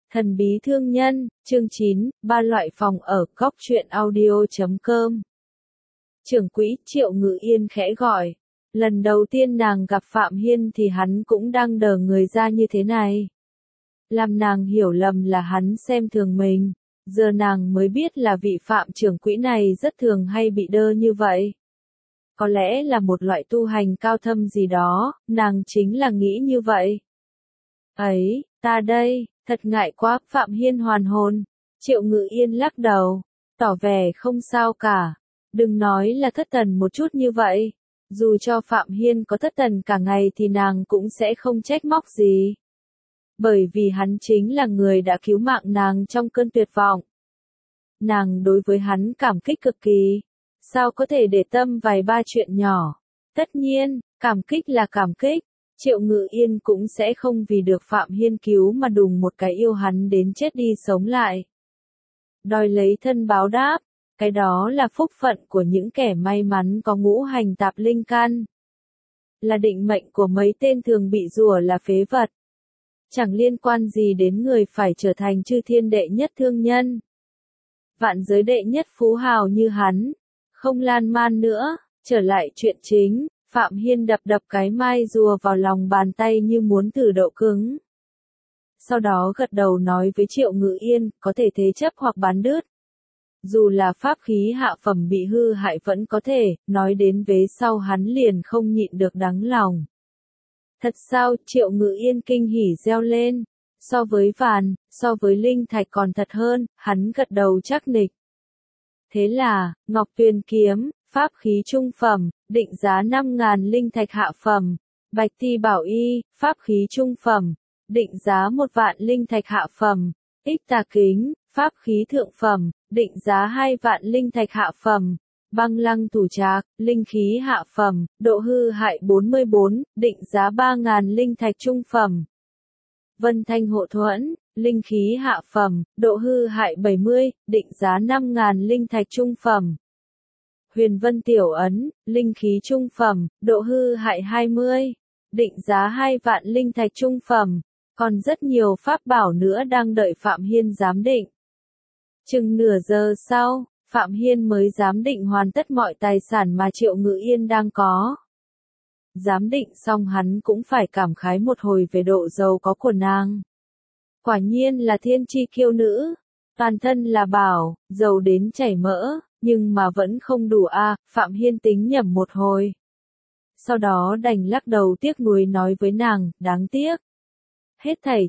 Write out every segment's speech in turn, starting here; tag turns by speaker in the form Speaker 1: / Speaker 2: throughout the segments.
Speaker 1: Thần bí thương nhân, chương 9, ba loại phòng ở, góc truyện audio.com. Trưởng quỹ Triệu Ngự Yên khẽ gọi. Lần đầu tiên nàng gặp Phạm Hiên thì hắn cũng đang đờ người ra như thế này. Làm nàng hiểu lầm là hắn xem thường mình. Giờ nàng mới biết là vị Phạm trưởng quỹ này rất thường hay bị đơ như vậy. Có lẽ là một loại tu hành cao thâm gì đó, nàng chính là nghĩ như vậy. Ấy, ta đây. Thật ngại quá, Phạm Hiên hoàn hồn. Triệu Ngự Yên lắc đầu, tỏ vẻ không sao cả. Đừng nói là thất thần một chút như vậy. Dù cho Phạm Hiên có thất thần cả ngày thì nàng cũng sẽ không trách móc gì. Bởi vì hắn chính là người đã cứu mạng nàng trong cơn tuyệt vọng. Nàng đối với hắn cảm kích cực kỳ. Sao có thể để tâm vài ba chuyện nhỏ. Tất nhiên, cảm kích là cảm kích. Triệu Ngự Yên cũng sẽ không vì được Phạm Hiên cứu mà đùng một cái yêu hắn đến chết đi sống lại. Đòi lấy thân báo đáp, cái đó là phúc phận của những kẻ may mắn có ngũ hành tạp linh căn. Là định mệnh của mấy tên thường bị rủa là phế vật. Chẳng liên quan gì đến người phải trở thành chư thiên đệ nhất thương nhân. Vạn giới đệ nhất phú hào như hắn. Không lan man nữa, trở lại chuyện chính. Phạm Hiên đập cái mai rùa vào lòng bàn tay như muốn thử độ cứng. Sau đó gật đầu nói với Triệu Ngự Yên, có thể thế chấp hoặc bán đứt. Dù là pháp khí hạ phẩm bị hư hại vẫn có thể, nói đến vế sau hắn liền không nhịn được đắng lòng. Thật sao, Triệu Ngự Yên kinh hỉ reo lên. So với vàng, so với linh thạch còn thật hơn, hắn gật đầu chắc nịch. Thế là, Ngọc Tuyền kiếm, pháp khí trung phẩm, định giá 5.000 linh thạch hạ phẩm. Bạch Thi Bảo Y, pháp khí trung phẩm, định giá 1 vạn linh thạch hạ phẩm. Ích Tà Kính, pháp khí thượng phẩm, định giá 2 vạn linh thạch hạ phẩm. Băng Lăng Thủ Trạc, linh khí hạ phẩm, độ hư hại 44, định giá 3.000 linh thạch trung phẩm. Vân Thanh Hộ Thuẫn, linh khí hạ phẩm, độ hư hại 70, định giá 5.000 linh thạch trung phẩm. Huyền Vân Tiểu Ấn, linh khí trung phẩm, độ hư hại 20, định giá 2 vạn linh thạch trung phẩm. Còn rất nhiều pháp bảo nữa đang đợi Phạm Hiên giám định. Chừng nửa giờ sau, Phạm Hiên mới giám định hoàn tất mọi tài sản mà Triệu Ngự Yên đang có. Giám định xong hắn cũng phải cảm khái một hồi về độ giàu có của nàng. Quả nhiên là thiên chi kiêu nữ, toàn thân là bảo, giàu đến chảy mỡ, nhưng mà vẫn không đủ a. Phạm Hiên tính nhẩm một hồi. Sau đó đành lắc đầu tiếc nuối nói với nàng, đáng tiếc. Hết thảy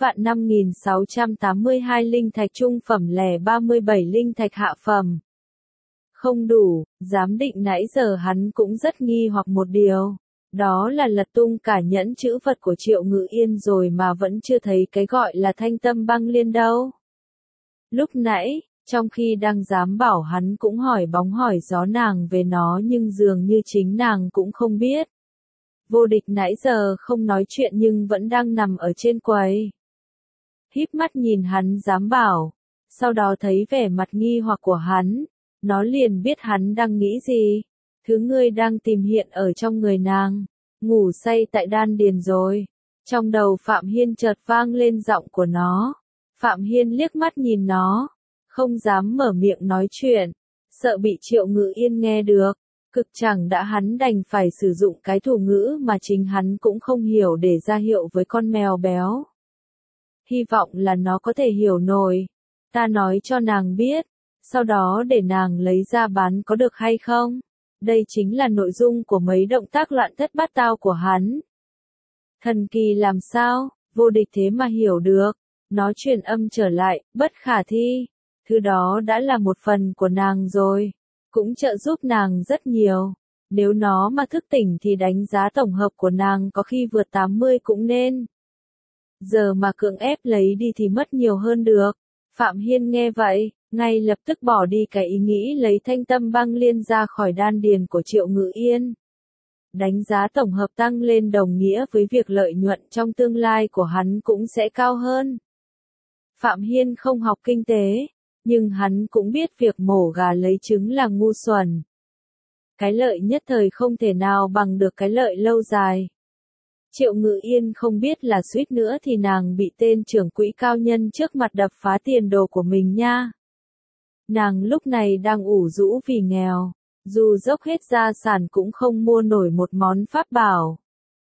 Speaker 1: 9.5682 linh thạch trung phẩm lẻ 37 linh thạch hạ phẩm. Không đủ, giám định nãy giờ hắn cũng rất nghi hoặc một điều. Đó là lật tung cả nhẫn chữ vật của Triệu Ngự Yên rồi mà vẫn chưa thấy cái gọi là thanh tâm băng liên đâu. Lúc nãy, trong khi đang giám bảo hắn cũng hỏi bóng hỏi gió nàng về nó nhưng dường như chính nàng cũng không biết. Vô Địch nãy giờ không nói chuyện nhưng vẫn đang nằm ở trên quầy. Híp mắt nhìn hắn giám bảo, sau đó thấy vẻ mặt nghi hoặc của hắn, nó liền biết hắn đang nghĩ gì. Thứ ngươi đang tìm hiện ở trong người nàng, ngủ say tại đan điền rồi. Trong đầu Phạm Hiên chợt vang lên giọng của nó. Phạm Hiên liếc mắt nhìn nó, không dám mở miệng nói chuyện, sợ bị Triệu Ngự Yên nghe được. Cực chẳng đã hắn đành phải sử dụng cái thủ ngữ mà chính hắn cũng không hiểu để ra hiệu với con mèo béo. Hy vọng là nó có thể hiểu nổi. Ta nói cho nàng biết, sau đó để nàng lấy ra bán có được hay không? Đây chính là nội dung của mấy động tác loạn thất bát tao của hắn. Thần kỳ làm sao, Vô Địch thế mà hiểu được. Nó truyền âm trở lại, bất khả thi. Thứ đó đã là một phần của nàng rồi. Cũng trợ giúp nàng rất nhiều. Nếu nó mà thức tỉnh thì đánh giá tổng hợp của nàng có khi vượt 80 cũng nên. Giờ mà cưỡng ép lấy đi thì mất nhiều hơn được. Phạm Hiên nghe vậy, ngay lập tức bỏ đi cái ý nghĩ lấy thanh tâm băng liên ra khỏi đan điền của Triệu Ngự Yên. Đánh giá tổng hợp tăng lên đồng nghĩa với việc lợi nhuận trong tương lai của hắn cũng sẽ cao hơn. Phạm Hiên không học kinh tế, nhưng hắn cũng biết việc mổ gà lấy trứng là ngu xuẩn. Cái lợi nhất thời không thể nào bằng được cái lợi lâu dài. Triệu Ngự Yên không biết là suýt nữa thì nàng bị tên trưởng quỹ cao nhân trước mặt đập phá tiền đồ của mình nha. Nàng lúc này đang ủ rũ vì nghèo, dù dốc hết gia sản cũng không mua nổi một món pháp bảo.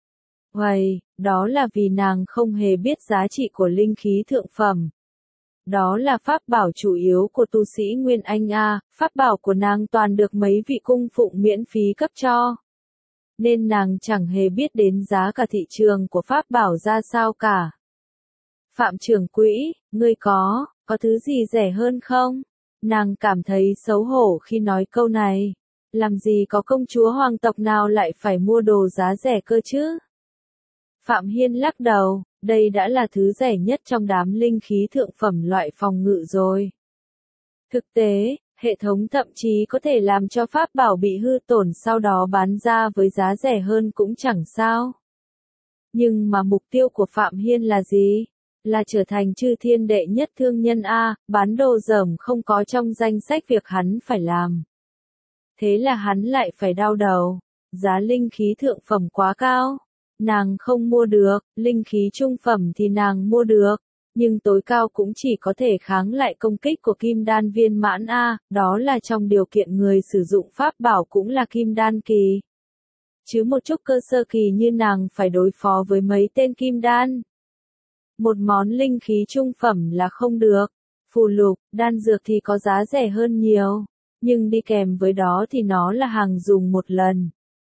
Speaker 1: Uầy, đó là vì nàng không hề biết giá trị của linh khí thượng phẩm. Đó là pháp bảo chủ yếu của tu sĩ Nguyên Anh A, pháp bảo của nàng toàn được mấy vị cung phụng miễn phí cấp cho. Nên nàng chẳng hề biết đến giá cả thị trường của pháp bảo ra sao cả. Phạm trưởng quỹ, ngươi có thứ gì rẻ hơn không? Nàng cảm thấy xấu hổ khi nói câu này. Làm gì có công chúa hoàng tộc nào lại phải mua đồ giá rẻ cơ chứ? Phạm Hiên lắc đầu, đây đã là thứ rẻ nhất trong đám linh khí thượng phẩm loại phòng ngự rồi. Thực tế, hệ thống thậm chí có thể làm cho pháp bảo bị hư tổn sau đó bán ra với giá rẻ hơn cũng chẳng sao. Nhưng mà mục tiêu của Phạm Hiên là gì? Là trở thành chư thiên đệ nhất thương nhân A, bán đồ dởm không có trong danh sách việc hắn phải làm. Thế là hắn lại phải đau đầu, giá linh khí thượng phẩm quá cao. Nàng không mua được, linh khí trung phẩm thì nàng mua được, nhưng tối cao cũng chỉ có thể kháng lại công kích của kim đan viên mãn A, đó là trong điều kiện người sử dụng pháp bảo cũng là kim đan kỳ. Chứ một chút cơ sơ kỳ như nàng phải đối phó với mấy tên kim đan. Một món linh khí trung phẩm là không được, phù lục, đan dược thì có giá rẻ hơn nhiều, nhưng đi kèm với đó thì nó là hàng dùng một lần.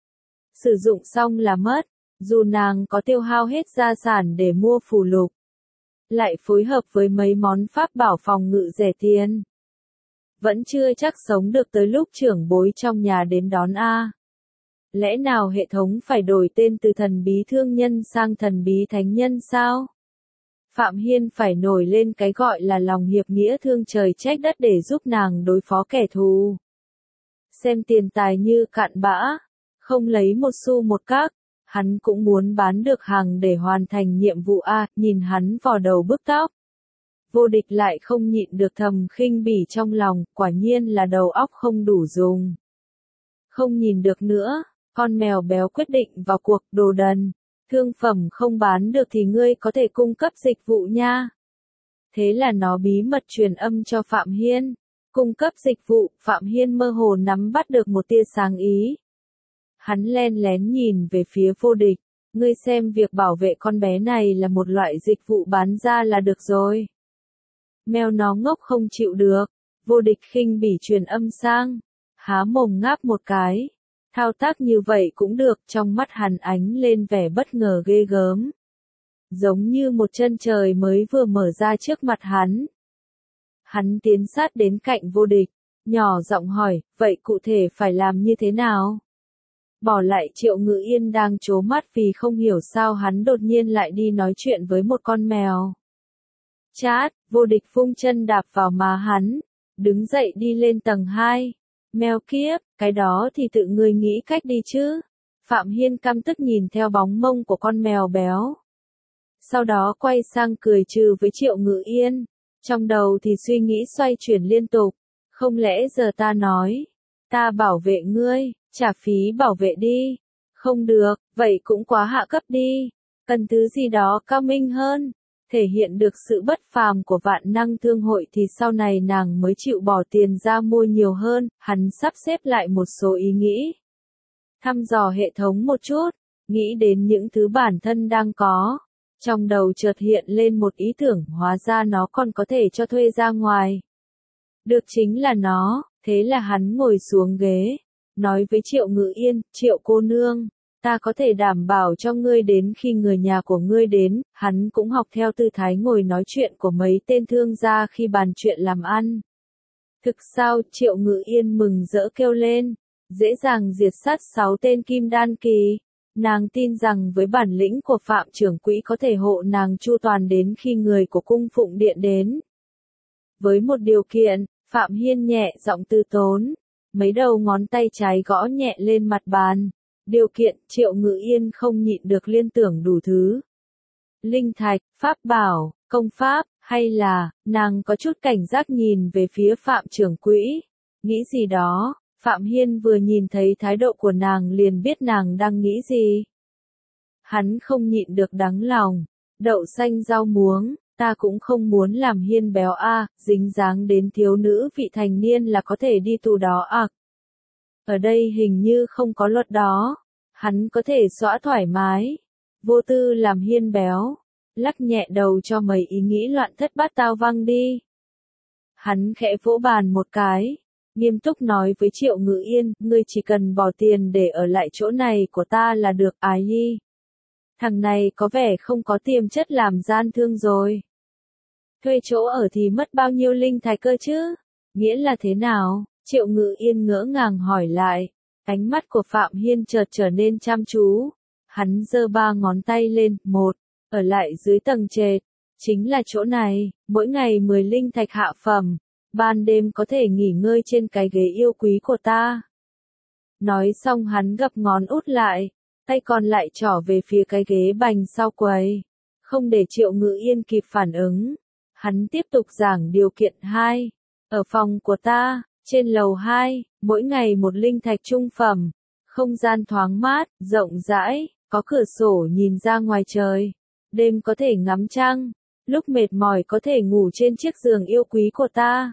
Speaker 1: Sử dụng xong là mất. Dù nàng có tiêu hao hết gia sản để mua phù lục, lại phối hợp với mấy món pháp bảo phòng ngự rẻ tiền, vẫn chưa chắc sống được tới lúc trưởng bối trong nhà đến đón A. Lẽ nào hệ thống phải đổi tên từ thần bí thương nhân sang thần bí thánh nhân sao? Phạm Hiên phải nổi lên cái gọi là lòng hiệp nghĩa thương trời trách đất để giúp nàng đối phó kẻ thù. Xem tiền tài như cạn bã, không lấy một xu một các. Hắn cũng muốn bán được hàng để hoàn thành nhiệm vụ A, nhìn hắn vò đầu bứt tóc. Vô Địch lại không nhịn được thầm khinh bỉ trong lòng, quả nhiên là đầu óc không đủ dùng. Không nhìn được nữa, con mèo béo quyết định vào cuộc, đồ đần. Thương phẩm không bán được thì ngươi có thể cung cấp dịch vụ nha. Thế là nó bí mật truyền âm cho Phạm Hiên. Cung cấp dịch vụ, Phạm Hiên mơ hồ nắm bắt được một tia sáng ý. Hắn len lén nhìn về phía Vô Địch, ngươi xem việc bảo vệ con bé này là một loại dịch vụ bán ra là được rồi. Mèo nó ngốc không chịu được, Vô Địch khinh bỉ truyền âm sang, há mồm ngáp một cái. Thao tác như vậy cũng được, trong mắt hắn ánh lên vẻ bất ngờ ghê gớm. Giống như một chân trời mới vừa mở ra trước mặt hắn. Hắn tiến sát đến cạnh Vô Địch, nhỏ giọng hỏi, vậy cụ thể phải làm như thế nào? Bỏ lại Triệu Ngự Yên đang trố mắt vì không hiểu sao hắn đột nhiên lại đi nói chuyện với một con mèo. Chát, Vô Địch phung chân đạp vào má hắn, đứng dậy đi lên tầng 2. Mèo kiếp, cái đó thì tự ngươi nghĩ cách đi chứ. Phạm Hiên căm tức nhìn theo bóng mông của con mèo béo. Sau đó quay sang cười trừ với Triệu Ngự Yên. Trong đầu thì suy nghĩ xoay chuyển liên tục. Không lẽ giờ ta nói, ta bảo vệ ngươi, trả phí bảo vệ đi. Không được, vậy cũng quá hạ cấp đi. Cần thứ gì đó cao minh hơn. Thể hiện được sự bất phàm của vạn năng thương hội thì sau này nàng mới chịu bỏ tiền ra mua nhiều hơn. Hắn sắp xếp lại một số ý nghĩ. Thăm dò hệ thống một chút, nghĩ đến những thứ bản thân đang có. Trong đầu chợt hiện lên một ý tưởng, hóa ra nó còn có thể cho thuê ra ngoài. Được chính là nó, thế là hắn ngồi xuống ghế, nói với Triệu Ngự Yên, Triệu cô nương, ta có thể đảm bảo cho ngươi đến khi người nhà của ngươi đến. Hắn cũng học theo tư thái ngồi nói chuyện của mấy tên thương gia khi bàn chuyện làm ăn. Thực sao, Triệu Ngự Yên mừng rỡ kêu lên, dễ dàng diệt sát 6 tên kim đan kỳ. Nàng tin rằng với bản lĩnh của Phạm trưởng quỹ có thể hộ nàng chu toàn đến khi người của cung phụng điện đến. Với một điều kiện, Phạm Hiên nhẹ giọng từ tốn, mấy đầu ngón tay trái gõ nhẹ lên mặt bàn. Điều kiện, Triệu Ngự Yên không nhịn được liên tưởng đủ thứ. Linh thạch, pháp bảo, công pháp, hay là, nàng có chút cảnh giác nhìn về phía Phạm trưởng quỹ. Nghĩ gì đó, Phạm Hiên vừa nhìn thấy thái độ của nàng liền biết nàng đang nghĩ gì. Hắn không nhịn được đắng lòng. Đậu xanh rau muống, ta cũng không muốn làm Hiên béo a, dính dáng đến thiếu nữ vị thành niên là có thể đi tù đó à. Ở đây hình như không có luật đó. Hắn có thể xõa thoải mái. Vô tư làm Hiên béo. Lắc nhẹ đầu cho mấy ý nghĩ loạn thất bát tao văng đi. Hắn khẽ vỗ bàn một cái. Nghiêm túc nói với Triệu Ngự Yên, ngươi chỉ cần bỏ tiền để ở lại chỗ này của ta là được, ái nhi. Thằng này có vẻ không có tiềm chất làm gian thương rồi. Thuê chỗ ở thì mất bao nhiêu linh thạch cơ chứ? Nghĩa là thế nào? Triệu Ngự Yên ngỡ ngàng hỏi lại. Ánh mắt của Phạm Hiên chợt trở nên chăm chú. Hắn giơ 3 ngón tay lên, 1, ở lại dưới tầng trệt. Chính là chỗ này, mỗi ngày 10 linh thạch hạ phẩm. Ban đêm có thể nghỉ ngơi trên cái ghế yêu quý của ta. Nói xong hắn gập ngón út lại, tay còn lại trỏ về phía cái ghế bành sau quầy. Không để Triệu Ngự Yên kịp phản ứng. Hắn tiếp tục giảng điều kiện 2. Ở phòng của ta, trên lầu 2, mỗi ngày 1 linh thạch trung phẩm. Không gian thoáng mát, rộng rãi, có cửa sổ nhìn ra ngoài trời. Đêm có thể ngắm trăng, lúc mệt mỏi có thể ngủ trên chiếc giường yêu quý của ta.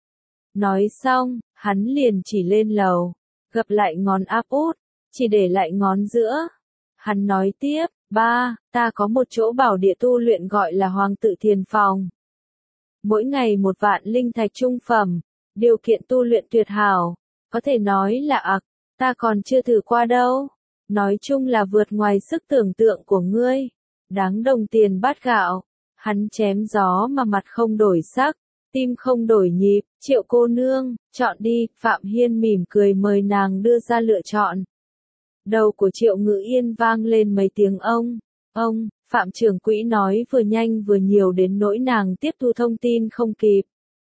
Speaker 1: Nói xong, hắn liền chỉ lên lầu, gập lại ngón áp út, chỉ để lại ngón giữa. Hắn nói tiếp, 3, ta có một chỗ bảo địa tu luyện gọi là Hoàng tự Thiền Phòng. Mỗi ngày 1 vạn linh thạch trung phẩm, điều kiện tu luyện tuyệt hảo, có thể nói là ặc, ta còn chưa thử qua đâu. Nói chung là vượt ngoài sức tưởng tượng của ngươi. Đáng đồng tiền bát gạo. Hắn chém gió mà mặt không đổi sắc, tim không đổi nhịp. Triệu cô nương, chọn đi. Phạm Hiên mỉm cười mời nàng đưa ra lựa chọn. Đầu của Triệu Ngự Yên vang lên mấy tiếng ông. Phạm trưởng quỹ nói vừa nhanh vừa nhiều đến nỗi nàng tiếp thu thông tin không kịp.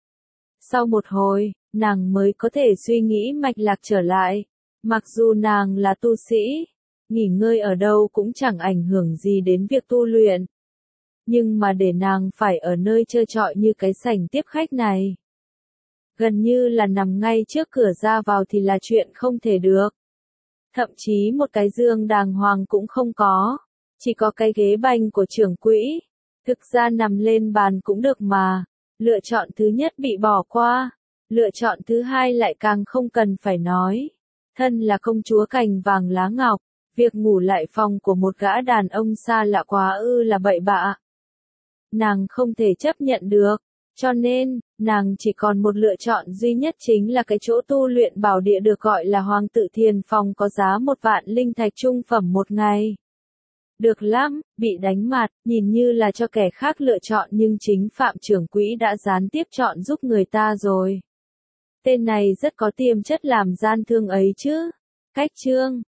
Speaker 1: Sau một hồi, nàng mới có thể suy nghĩ mạch lạc trở lại. Mặc dù nàng là tu sĩ, nghỉ ngơi ở đâu cũng chẳng ảnh hưởng gì đến việc tu luyện. Nhưng mà để nàng phải ở nơi trơ trọi như cái sảnh tiếp khách này, gần như là nằm ngay trước cửa ra vào thì là chuyện không thể được. Thậm chí một cái giường đàng hoàng cũng không có, chỉ có cái ghế bành của trưởng quỹ. Thực ra nằm lên bàn cũng được mà. Lựa chọn thứ nhất bị bỏ qua, lựa chọn thứ hai lại càng không cần phải nói. Thân là công chúa cành vàng lá ngọc, việc ngủ lại phòng của một gã đàn ông xa lạ quá là bậy bạ. Nàng không thể chấp nhận được, cho nên, nàng chỉ còn một lựa chọn duy nhất chính là cái chỗ tu luyện bảo địa được gọi là Hoàng tự Thiền Phòng có giá 1 vạn linh thạch trung phẩm một ngày. Được lắm, bị đánh mặt, nhìn như là cho kẻ khác lựa chọn nhưng chính Phạm trưởng quỹ đã gián tiếp chọn giúp người ta rồi. Tên này rất có tiềm chất làm gian thương ấy chứ. Cách chương